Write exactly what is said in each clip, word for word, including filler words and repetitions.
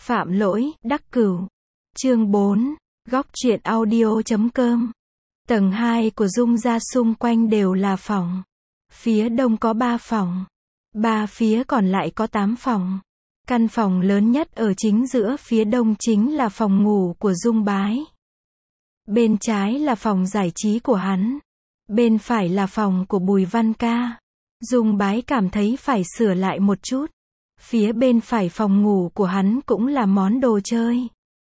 Phạm lỗi, đắc cửu. Chương bốn. Góc truyện audio chấm com. Tầng hai của Dung gia xung quanh đều là phòng. Phía đông có ba phòng. Ba phía còn lại có tám phòng. Căn phòng lớn nhất ở chính giữa phía đông chính là phòng ngủ của Dung Bái. Bên trái là phòng giải trí của hắn. Bên phải là phòng của Bùi Văn Ca. Dung Bái cảm thấy phải sửa lại một chút. Phía bên phải phòng ngủ của hắn cũng là món đồ chơi.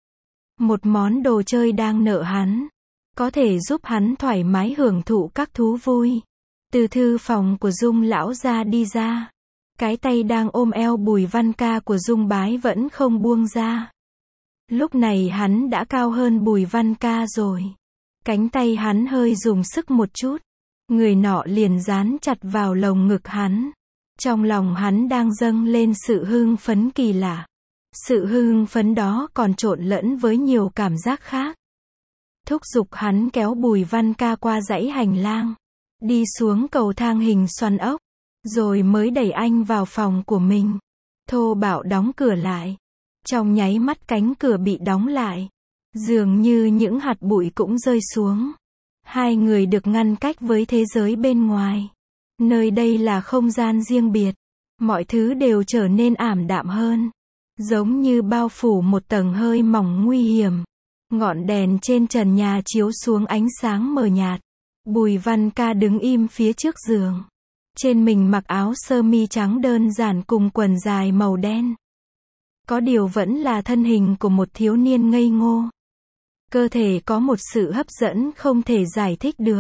Một món đồ chơi đang nợ hắn. Có thể giúp hắn thoải mái hưởng thụ các thú vui. Từ thư phòng của Dung lão gia đi ra. Cái tay đang ôm eo Bùi Văn Ca của Dung Bái vẫn không buông ra. Lúc này hắn đã cao hơn Bùi Văn Ca rồi. Cánh tay hắn hơi dùng sức một chút. Người nọ liền dán chặt vào lồng ngực hắn. Trong lòng hắn đang dâng lên sự hưng phấn kỳ lạ. Sự hưng phấn đó còn trộn lẫn với nhiều cảm giác khác. Thúc giục hắn kéo Bùi Văn Ca qua dãy hành lang. Đi xuống cầu thang hình xoắn ốc. Rồi mới đẩy anh vào phòng của mình. Thô bạo đóng cửa lại. Trong nháy mắt cánh cửa bị đóng lại. Dường như những hạt bụi cũng rơi xuống. Hai người được ngăn cách với thế giới bên ngoài. Nơi đây là không gian riêng biệt. Mọi thứ đều trở nên ảm đạm hơn. Giống như bao phủ một tầng hơi mỏng nguy hiểm. Ngọn đèn trên trần nhà chiếu xuống ánh sáng mờ nhạt. Bùi Văn Ca đứng im phía trước giường. Trên mình mặc áo sơ mi trắng đơn giản cùng quần dài màu đen. Có điều vẫn là thân hình của một thiếu niên ngây ngô. Cơ thể có một sự hấp dẫn không thể giải thích được.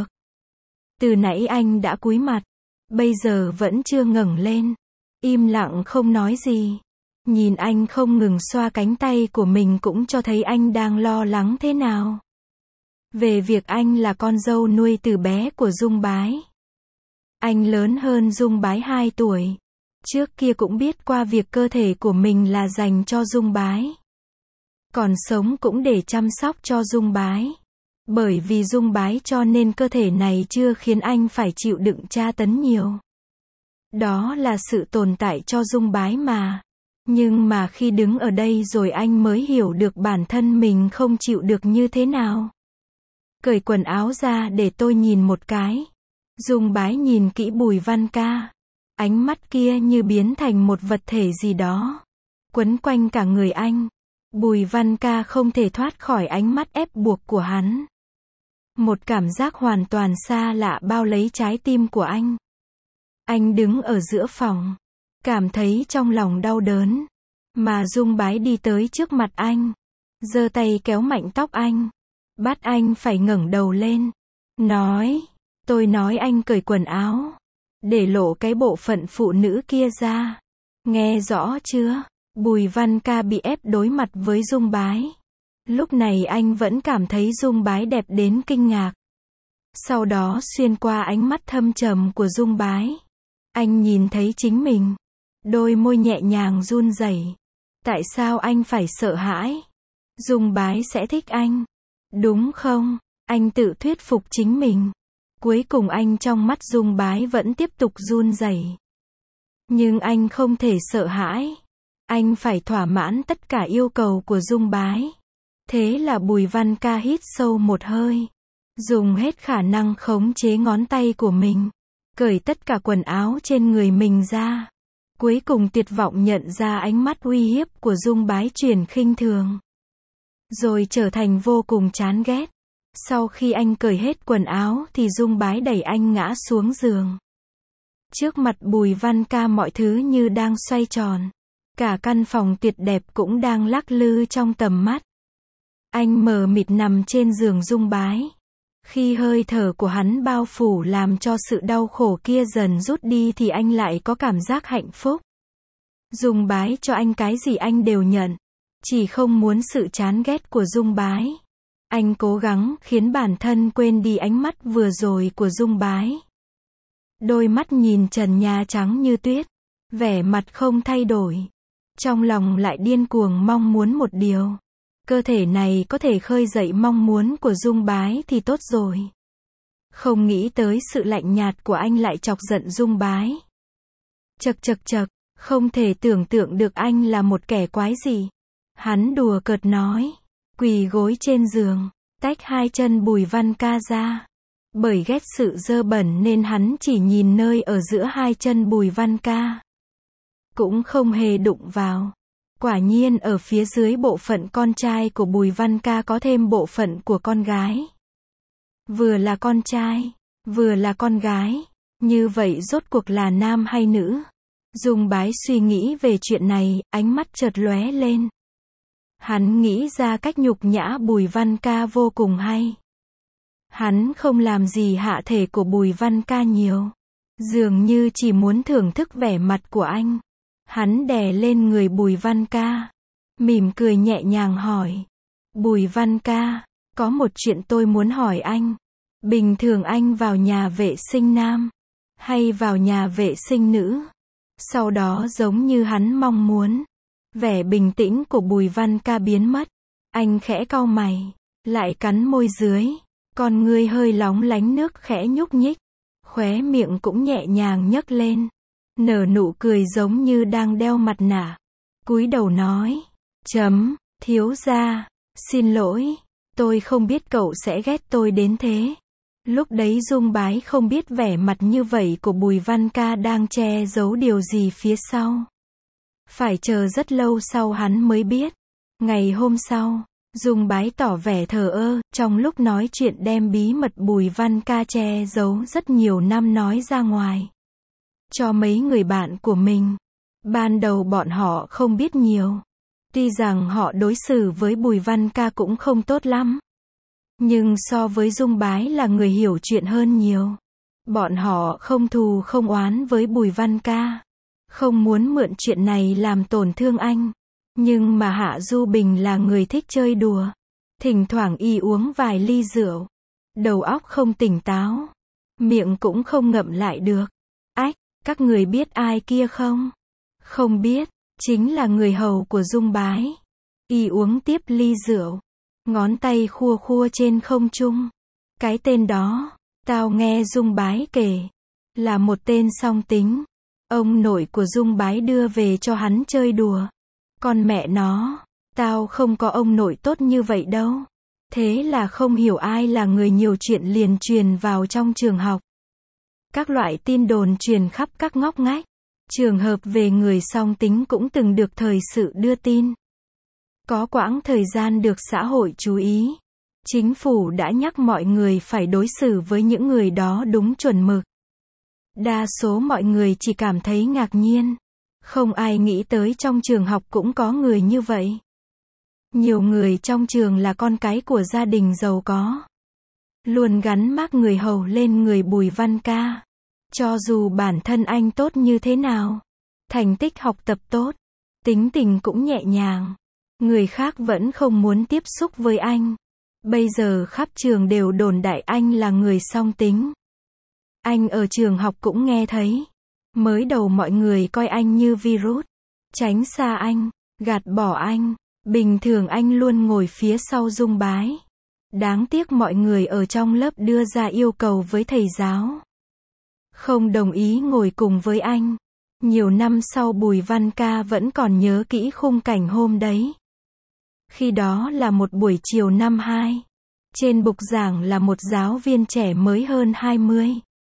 Từ nãy anh đã cúi mặt. Bây giờ vẫn chưa ngẩng lên. Im lặng không nói gì. Nhìn anh không ngừng xoa cánh tay của mình cũng cho thấy anh đang lo lắng thế nào. Về việc anh là con dâu nuôi từ bé của Dung Bái. Anh lớn hơn Dung Bái hai tuổi. Trước kia cũng biết qua việc cơ thể của mình là dành cho Dung Bái. Còn sống cũng để chăm sóc cho Dung Bái. Bởi vì Dung Bái cho nên cơ thể này chưa khiến anh phải chịu đựng tra tấn nhiều. Đó là sự tồn tại cho Dung Bái mà. Nhưng mà khi đứng ở đây rồi anh mới hiểu được bản thân mình không chịu được như thế nào. Cởi quần áo ra để tôi nhìn một cái. Dung Bái nhìn kỹ Bùi Văn Ca. Ánh mắt kia như biến thành một vật thể gì đó. Quấn quanh cả người anh. Bùi Văn Ca không thể thoát khỏi ánh mắt ép buộc của hắn. Một cảm giác hoàn toàn xa lạ bao lấy trái tim của anh. Anh đứng ở giữa phòng. Cảm thấy trong lòng đau đớn. Mà Dung Bái đi tới trước mặt anh. Giơ tay kéo mạnh tóc anh. Bắt anh phải ngẩng đầu lên. Nói. Tôi nói anh cởi quần áo. Để lộ cái bộ phận phụ nữ kia ra. Nghe rõ chưa? Bùi Văn Ca bị ép đối mặt với Dung Bái. Lúc này anh vẫn cảm thấy Dung Bái đẹp đến kinh ngạc. Sau đó xuyên qua ánh mắt thâm trầm của Dung Bái. Anh nhìn thấy chính mình. Đôi môi nhẹ nhàng run rẩy. Tại sao anh phải sợ hãi? Dung Bái sẽ thích anh. Đúng không? Anh tự thuyết phục chính mình. Cuối cùng anh trong mắt Dung Bái vẫn tiếp tục run rẩy. Nhưng anh không thể sợ hãi. Anh phải thỏa mãn tất cả yêu cầu của Dung Bái. Thế là Bùi Văn Ca hít sâu một hơi. Dùng hết khả năng khống chế ngón tay của mình. Cởi tất cả quần áo trên người mình ra. Cuối cùng tuyệt vọng nhận ra ánh mắt uy hiếp của Dung Bái chuyển khinh thường. Rồi trở thành vô cùng chán ghét. Sau khi anh cởi hết quần áo thì Dung Bái đẩy anh ngã xuống giường. Trước mặt Bùi Văn Ca mọi thứ như đang xoay tròn. Cả căn phòng tuyệt đẹp cũng đang lắc lư trong tầm mắt. Anh mờ mịt nằm trên giường Dung Bái. Khi hơi thở của hắn bao phủ làm cho sự đau khổ kia dần rút đi thì anh lại có cảm giác hạnh phúc. Dung Bái cho anh cái gì anh đều nhận. Chỉ không muốn sự chán ghét của Dung Bái. Anh cố gắng khiến bản thân quên đi ánh mắt vừa rồi của Dung Bái. Đôi mắt nhìn trần nhà trắng như tuyết. Vẻ mặt không thay đổi. Trong lòng lại điên cuồng mong muốn một điều. Cơ thể này có thể khơi dậy mong muốn của Dung Bái thì tốt rồi. Không nghĩ tới sự lạnh nhạt của anh lại chọc giận Dung Bái. Chậc chậc chậc, không thể tưởng tượng được anh là một kẻ quái gì. Hắn đùa cợt nói. Quỳ gối trên giường, tách hai chân Bùi Văn Ca ra. Bởi ghét sự dơ bẩn nên hắn chỉ nhìn nơi ở giữa hai chân Bùi Văn Ca. Cũng không hề đụng vào. Quả nhiên ở phía dưới bộ phận con trai của Bùi Văn Ca có thêm bộ phận của con gái. Vừa là con trai, vừa là con gái. Như vậy rốt cuộc là nam hay nữ? Dung Bái suy nghĩ về chuyện này, ánh mắt chợt lóe lên. Hắn nghĩ ra cách nhục nhã Bùi Văn Ca vô cùng hay. Hắn không làm gì hạ thể của Bùi Văn Ca nhiều. Dường như chỉ muốn thưởng thức vẻ mặt của anh. Hắn đè lên người Bùi Văn Ca. Mỉm cười nhẹ nhàng hỏi. Bùi Văn Ca, có một chuyện tôi muốn hỏi anh. Bình thường anh vào nhà vệ sinh nam, hay vào nhà vệ sinh nữ? Sau đó giống như hắn mong muốn. Vẻ bình tĩnh của Bùi Văn Ca biến mất. Anh khẽ cau mày, lại cắn môi dưới. Con ngươi hơi lóng lánh nước khẽ nhúc nhích. Khóe miệng cũng nhẹ nhàng nhấc lên. Nở nụ cười giống như đang đeo mặt nạ. Cúi đầu nói. Chấm, thiếu gia, xin lỗi. Tôi không biết cậu sẽ ghét tôi đến thế. Lúc đấy Dung Bái không biết vẻ mặt như vậy của Bùi Văn Ca đang che giấu điều gì phía sau. Phải chờ rất lâu sau hắn mới biết. Ngày hôm sau, Dung Bái tỏ vẻ thờ ơ, trong lúc nói chuyện đem bí mật Bùi Văn Ca che giấu rất nhiều năm nói ra ngoài. Cho mấy người bạn của mình. Ban đầu bọn họ không biết nhiều. Tuy rằng họ đối xử với Bùi Văn Ca cũng không tốt lắm. Nhưng so với Dung Bái là người hiểu chuyện hơn nhiều. Bọn họ không thù không oán với Bùi Văn Ca. Không muốn mượn chuyện này làm tổn thương anh. Nhưng mà Hạ Du Bình là người thích chơi đùa. Thỉnh thoảng y uống vài ly rượu. Đầu óc không tỉnh táo. Miệng cũng không ngậm lại được. Ách, các người biết ai kia không? Không biết, chính là người hầu của Dung Bái. Y uống tiếp ly rượu. Ngón tay khua khua trên không trung. Cái tên đó, tao nghe Dung Bái kể. Là một tên song tính. Ông nội của Dung Bái đưa về cho hắn chơi đùa. Con mẹ nó, tao không có ông nội tốt như vậy đâu. Thế là không hiểu ai là người nhiều chuyện liền truyền vào trong trường học. Các loại tin đồn truyền khắp các ngóc ngách. Trường hợp về người song tính cũng từng được thời sự đưa tin. Có quãng thời gian được xã hội chú ý. Chính phủ đã nhắc mọi người phải đối xử với những người đó đúng chuẩn mực. Đa số mọi người chỉ cảm thấy ngạc nhiên. Không ai nghĩ tới trong trường học cũng có người như vậy. Nhiều người trong trường là con cái của gia đình giàu có. Luôn gắn mác người hầu lên người Bùi Văn Ca. Cho dù bản thân anh tốt như thế nào, thành tích học tập tốt, tính tình cũng nhẹ nhàng, người khác vẫn không muốn tiếp xúc với anh. Bây giờ khắp trường đều đồn đại anh là người song tính. Anh ở trường học cũng nghe thấy. Mới đầu mọi người coi anh như virus, tránh xa anh, gạt bỏ anh. Bình thường anh luôn ngồi phía sau Dung Bái. Đáng tiếc mọi người ở trong lớp đưa ra yêu cầu với thầy giáo. Không đồng ý ngồi cùng với anh. Nhiều năm sau Bùi Văn Ca vẫn còn nhớ kỹ khung cảnh hôm đấy. Khi đó là một buổi chiều năm hai. Trên bục giảng là một giáo viên trẻ mới hơn hai mươi.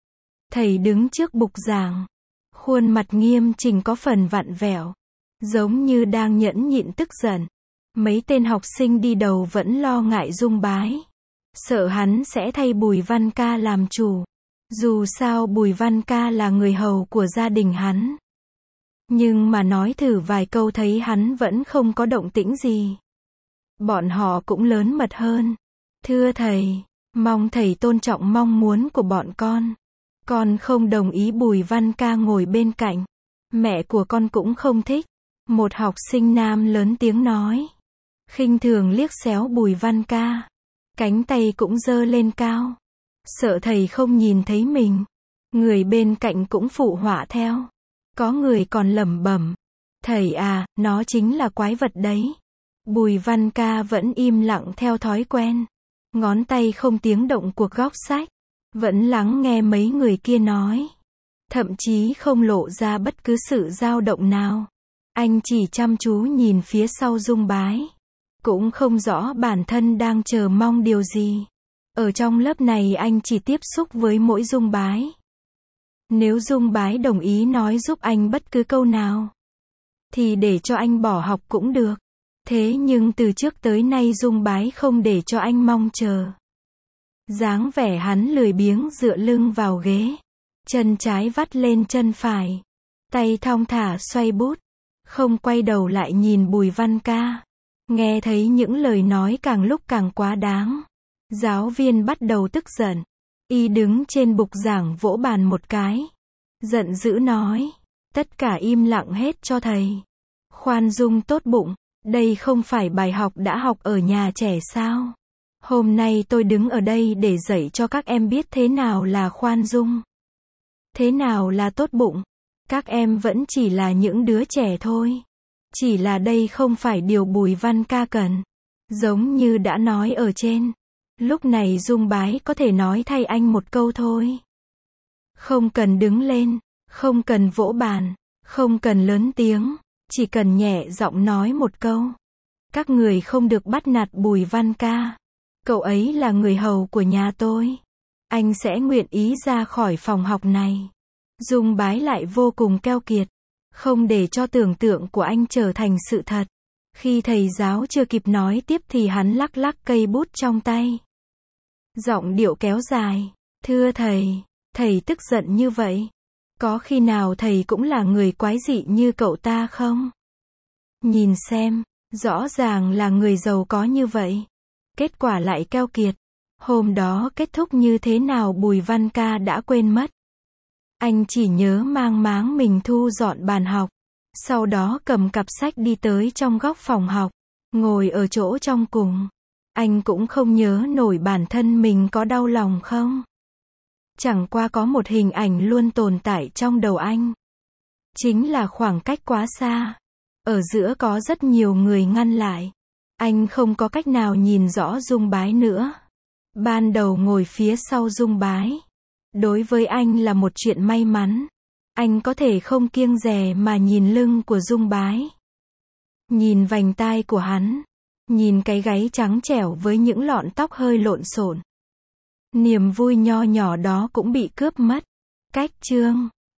Thầy đứng trước bục giảng. Khuôn mặt nghiêm chỉnh có phần vặn vẹo. Giống như đang nhẫn nhịn tức giận. Mấy tên học sinh đi đầu vẫn lo ngại Dung Bái. Sợ hắn sẽ thay Bùi Văn Ca làm chủ. Dù sao Bùi Văn Ca là người hầu của gia đình hắn. Nhưng mà nói thử vài câu thấy hắn vẫn không có động tĩnh gì. Bọn họ cũng lớn mật hơn. Thưa thầy, mong thầy tôn trọng mong muốn của bọn con. Con không đồng ý Bùi Văn Ca ngồi bên cạnh. Mẹ của con cũng không thích. Một học sinh nam lớn tiếng nói. Khinh thường liếc xéo Bùi Văn Ca. Cánh tay cũng giơ lên cao. Sợ thầy không nhìn thấy mình. Người bên cạnh cũng phụ họa theo. Có người còn lẩm bẩm. Thầy à, nó chính là quái vật đấy. Bùi Văn Ca vẫn im lặng theo thói quen. Ngón tay không tiếng động cuộc góc sách. Vẫn lắng nghe mấy người kia nói. Thậm chí không lộ ra bất cứ sự dao động nào. Anh chỉ chăm chú nhìn phía sau Dung Bái. Cũng không rõ bản thân đang chờ mong điều gì. Ở trong lớp này anh chỉ tiếp xúc với mỗi Dung Bái. Nếu Dung Bái đồng ý nói giúp anh bất cứ câu nào, thì để cho anh bỏ học cũng được. Thế nhưng từ trước tới nay Dung Bái không để cho anh mong chờ. Dáng vẻ hắn lười biếng dựa lưng vào ghế. Chân trái vắt lên chân phải. Tay thong thả xoay bút. Không quay đầu lại nhìn Bùi Văn Ca. Nghe thấy những lời nói càng lúc càng quá đáng. Giáo viên bắt đầu tức giận. Y đứng trên bục giảng vỗ bàn một cái. Giận dữ nói. Tất cả im lặng hết cho thầy. Khoan dung tốt bụng. Đây không phải bài học đã học ở nhà trẻ sao? Hôm nay tôi đứng ở đây để dạy cho các em biết thế nào là khoan dung. Thế nào là tốt bụng. Các em vẫn chỉ là những đứa trẻ thôi. Chỉ là đây không phải điều Bùi Văn Ca cần. Giống như đã nói ở trên. Lúc này Dung Bái có thể nói thay anh một câu thôi. Không cần đứng lên. Không cần vỗ bàn. Không cần lớn tiếng. Chỉ cần nhẹ giọng nói một câu. Các người không được bắt nạt Bùi Văn Ca. Cậu ấy là người hầu của nhà tôi. Anh sẽ nguyện ý ra khỏi phòng học này. Dung Bái lại vô cùng keo kiệt. Không để cho tưởng tượng của anh trở thành sự thật. Khi thầy giáo chưa kịp nói tiếp thì hắn lắc lắc cây bút trong tay. Giọng điệu kéo dài. Thưa thầy, thầy tức giận như vậy. Có khi nào thầy cũng là người quái dị như cậu ta không? Nhìn xem, rõ ràng là người giàu có như vậy. Kết quả lại keo kiệt. Hôm đó kết thúc như thế nào Bùi Văn Ca đã quên mất. Anh chỉ nhớ mang máng mình thu dọn bàn học. Sau đó cầm cặp sách đi tới trong góc phòng học. Ngồi ở chỗ trong cùng. Anh cũng không nhớ nổi bản thân mình có đau lòng không. Chẳng qua có một hình ảnh luôn tồn tại trong đầu anh. Chính là khoảng cách quá xa. Ở giữa có rất nhiều người ngăn lại. Anh không có cách nào nhìn rõ Dung Bái nữa. Ban đầu ngồi phía sau Dung Bái. Đối với anh là một chuyện may mắn. Anh có thể không kiêng dè mà nhìn lưng của Dung Bái. Nhìn vành tai của hắn. Nhìn cái gáy trắng trẻo với những lọn tóc hơi lộn xộn. Niềm vui nho nhỏ đó cũng bị cướp mất. Cách chương